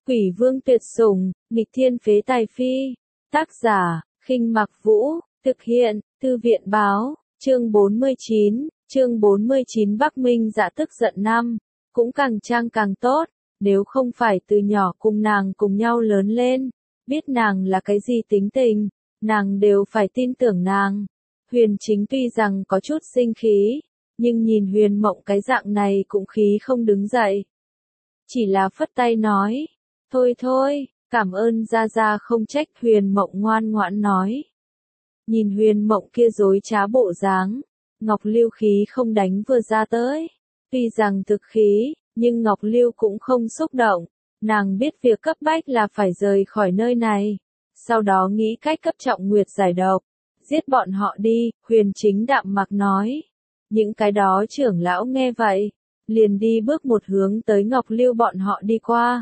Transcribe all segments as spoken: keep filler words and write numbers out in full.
Quỷ vương tuyệt sủng, nghịch thiên phế tài phi. Tác giả, Khinh Mặc Vũ, thực hiện, Thư viện báo, chương bốn mươi chín, chương bốn mươi chín Bắc Minh Dạ tức giận năm, cũng càng trang càng tốt, nếu không phải từ nhỏ cùng nàng cùng nhau lớn lên, biết nàng là cái gì tính tình, nàng đều phải tin tưởng nàng. Huyền Chính tuy rằng có chút sinh khí, nhưng nhìn Huyền Mộng cái dạng này cũng khí không đứng dậy. Chỉ là phất tay nói, thôi thôi, cảm ơn gia gia không trách. Huyền Mộng ngoan ngoãn nói. Nhìn Huyền Mộng kia dối trá bộ dáng, Ngọc Lưu khí không đánh vừa ra tới. Tuy rằng thực khí, nhưng Ngọc Lưu cũng không xúc động, nàng biết việc cấp bách là phải rời khỏi nơi này. Sau đó nghĩ cách cấp Trọng Nguyệt giải độc, giết bọn họ đi. Huyền Chính đạm mặc nói. Những cái đó trưởng lão nghe vậy, liền đi bước một hướng tới Ngọc Lưu bọn họ đi qua.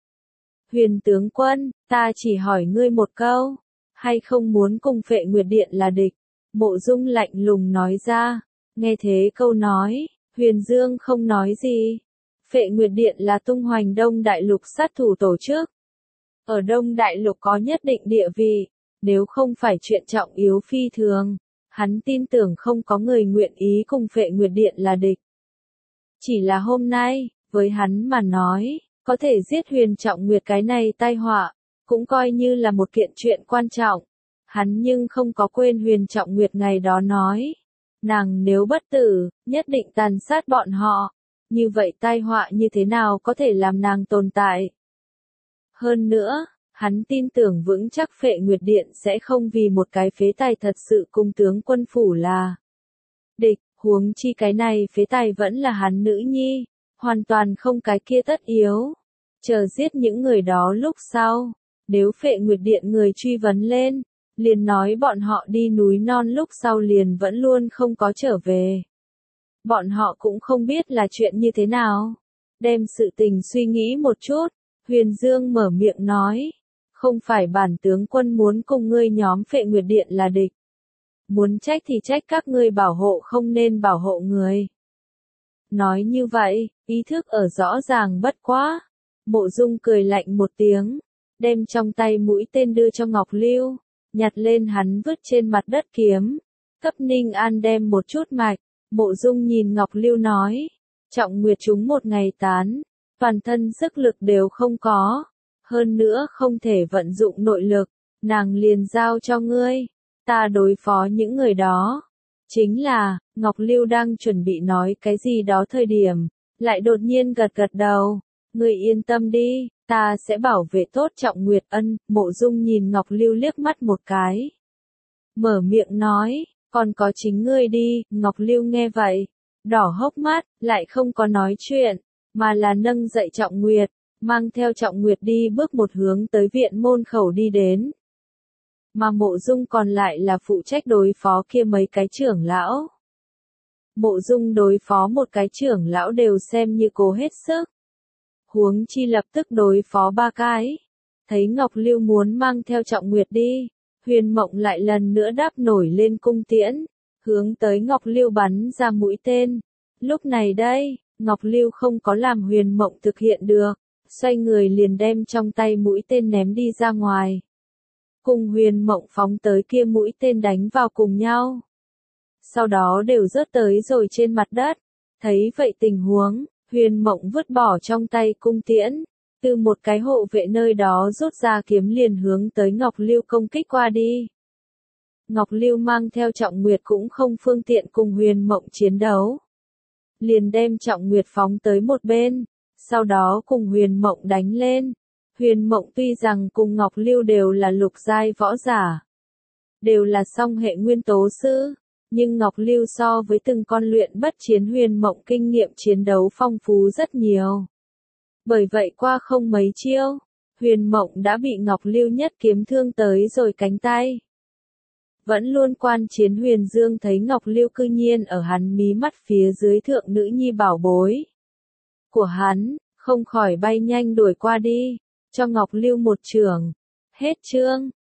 Huyền tướng quân, ta chỉ hỏi ngươi một câu, hay không muốn cùng Phệ Nguyệt Điện là địch? Mộ Dung lạnh lùng nói ra. Nghe thế câu nói, Huyền Dương không nói gì. Phệ Nguyệt Điện là tung hoành Đông Đại Lục sát thủ tổ chức. Ở Đông Đại Lục có nhất định địa vị, nếu không phải chuyện trọng yếu phi thường, hắn tin tưởng không có người nguyện ý cùng Phệ Nguyệt Điện là địch. Chỉ là hôm nay, với hắn mà nói, có thể giết Huyền Trọng Nguyệt cái này tai họa, cũng coi như là một kiện chuyện quan trọng. Hắn nhưng không có quên Huyền Trọng Nguyệt ngày đó nói, nàng nếu bất tử, nhất định tàn sát bọn họ. Như vậy tai họa như thế nào có thể làm nàng tồn tại? Hơn nữa, hắn tin tưởng vững chắc Phệ Nguyệt Điện sẽ không vì một cái phế tài thật sự cùng tướng quân phủ là địch, huống chi cái này phế tài vẫn là hắn nữ nhi, hoàn toàn không cái kia tất yếu. Chờ giết những người đó lúc sau, nếu Phệ Nguyệt Điện người truy vấn lên, liền nói bọn họ đi núi non lúc sau liền vẫn luôn không có trở về. Bọn họ cũng không biết là chuyện như thế nào. Đem sự tình suy nghĩ một chút, Huyền Dương mở miệng nói, không phải bản tướng quân muốn cùng ngươi nhóm Phệ Nguyệt Điện là địch. Muốn trách thì trách các ngươi bảo hộ không nên bảo hộ người. Nói như vậy, ý thức ở rõ ràng bất quá. Mộ Dung cười lạnh một tiếng, đem trong tay mũi tên đưa cho Ngọc Lưu, nhặt lên hắn vứt trên mặt đất kiếm. Cấp Ninh An đem một chút mạch, Mộ Dung nhìn Ngọc Lưu nói, Trọng Nguyệt chúng một ngày tán, toàn thân sức lực đều không có, hơn nữa không thể vận dụng nội lực, nàng liền giao cho ngươi, ta đối phó những người đó. Chính là, Ngọc Lưu đang chuẩn bị nói cái gì đó thời điểm, lại đột nhiên gật gật đầu, ngươi yên tâm đi, ta sẽ bảo vệ tốt Trọng Nguyệt. Ân. Mộ Dung nhìn Ngọc Lưu liếc mắt một cái, mở miệng nói, còn có chính ngươi đi. Ngọc Lưu nghe vậy, đỏ hốc mắt, lại không có nói chuyện, mà là nâng dậy Trọng Nguyệt, mang theo Trọng Nguyệt đi bước một hướng tới viện môn khẩu đi đến. Mà Mộ Dung còn lại là phụ trách đối phó kia mấy cái trưởng lão. Mộ Dung đối phó một cái trưởng lão đều xem như cố hết sức. Huống chi lập tức đối phó ba cái. Thấy Ngọc Lưu muốn mang theo Trọng Nguyệt đi, Huyền Mộng lại lần nữa đáp nổi lên cung tiễn, hướng tới Ngọc Lưu bắn ra mũi tên. Lúc này đây, Ngọc Lưu không có làm Huyền Mộng thực hiện được, xoay người liền đem trong tay mũi tên ném đi ra ngoài. Cùng Huyền Mộng phóng tới kia mũi tên đánh vào cùng nhau. Sau đó đều rớt tới rồi trên mặt đất. Thấy vậy tình huống, Huyền Mộng vứt bỏ trong tay cung tiễn, từ một cái hộ vệ nơi đó rút ra kiếm liền hướng tới Ngọc Lưu công kích qua đi. Ngọc Lưu mang theo Trọng Nguyệt cũng không phương tiện cùng Huyền Mộng chiến đấu. Liền đem Trọng Nguyệt phóng tới một bên, sau đó cùng Huyền Mộng đánh lên. Huyền Mộng tuy rằng cùng Ngọc Lưu đều là lục giai võ giả, đều là song hệ nguyên tố sư, nhưng Ngọc Lưu so với từng con luyện bất chiến Huyền Mộng kinh nghiệm chiến đấu phong phú rất nhiều. Bởi vậy qua không mấy chiêu, Huyền Mộng đã bị Ngọc Lưu nhất kiếm thương tới rồi cánh tay. Vẫn luôn quan chiến Huyền Dương thấy Ngọc Lưu cư nhiên ở hắn mí mắt phía dưới thượng nữ nhi bảo bối của hắn, không khỏi bay nhanh đuổi qua đi, cho Ngọc Lưu một chưởng. Hết chương.